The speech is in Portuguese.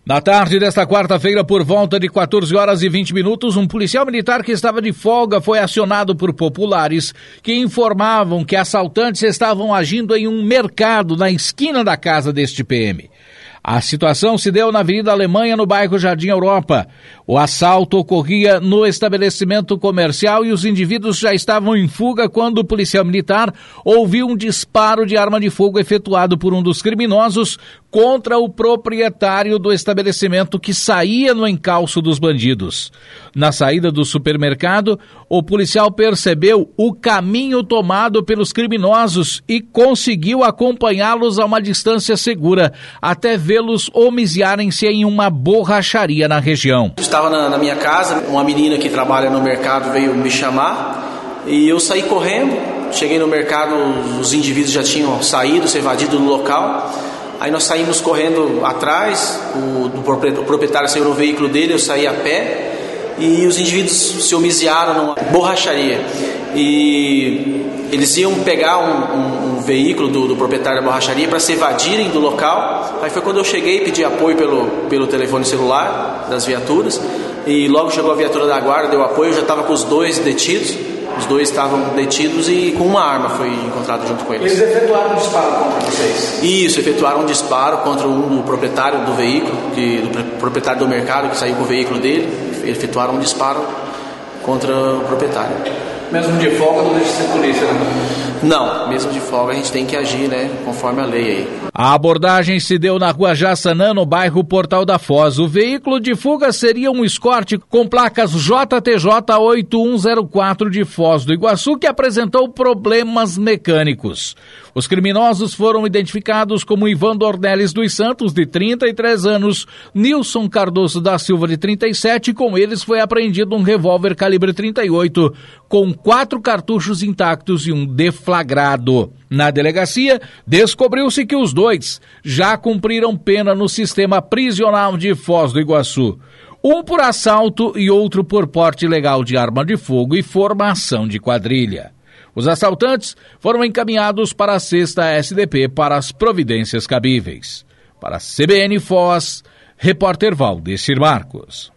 Na tarde desta quarta-feira, por volta de 14 horas e 20 minutos, um policial militar que estava de folga foi acionado por populares que informavam que assaltantes estavam agindo em um mercado na esquina da casa deste PM. A situação se deu na Avenida Alemanha, no bairro Jardim Europa. O assalto ocorria no estabelecimento comercial e os indivíduos já estavam em fuga quando o policial militar ouviu um disparo de arma de fogo efetuado por um dos criminosos contra o proprietário do estabelecimento que saía no encalço dos bandidos. Na saída do supermercado, o policial percebeu o caminho tomado pelos criminosos e conseguiu acompanhá-los a uma distância segura, até vê-los homiziarem-se em uma borracharia na região. Estava na minha casa, uma menina que trabalha no mercado veio me chamar e eu saí correndo. Cheguei no mercado, os indivíduos já tinham saído, se evadido do local. Aí nós saímos correndo atrás, o proprietário saiu no veículo dele, eu saí a pé e os indivíduos se homiziaram numa borracharia. E eles iam pegar um veículo do proprietário da borracharia para se evadirem do local. Aí foi quando eu cheguei e pedi apoio pelo telefone celular das viaturas. E logo chegou a viatura da guarda, deu apoio, eu já estava com os dois detidos. Os dois estavam detidos e com uma arma foi encontrado junto com eles. Eles efetuaram um disparo contra vocês? Isso, efetuaram um disparo contra do proprietário do veículo, do proprietário do mercado que saiu com o veículo dele. Efetuaram um disparo contra o proprietário. Mesmo de folga não deixa de ser polícia, né? Não, mesmo de folga a gente tem que agir, né, conforme a lei aí. A abordagem se deu na rua Jaçanã, no bairro Portal da Foz. O veículo de fuga seria um Escort com placas JTJ 8104 de Foz do Iguaçu, que apresentou problemas mecânicos. Os criminosos foram identificados como Ivan Dornelles dos Santos, de 33 anos, Nilson Cardoso da Silva, de 37, e com eles foi apreendido um revólver calibre 38, com 4 cartuchos intactos e um deflagrado. Na delegacia, descobriu-se que os dois já cumpriram pena no sistema prisional de Foz do Iguaçu. Um por assalto e outro por porte ilegal de arma de fogo e formação de quadrilha. Os assaltantes foram encaminhados para a 6ª SDP para as providências cabíveis. Para a CBN Foz, repórter Valdecir Marcos.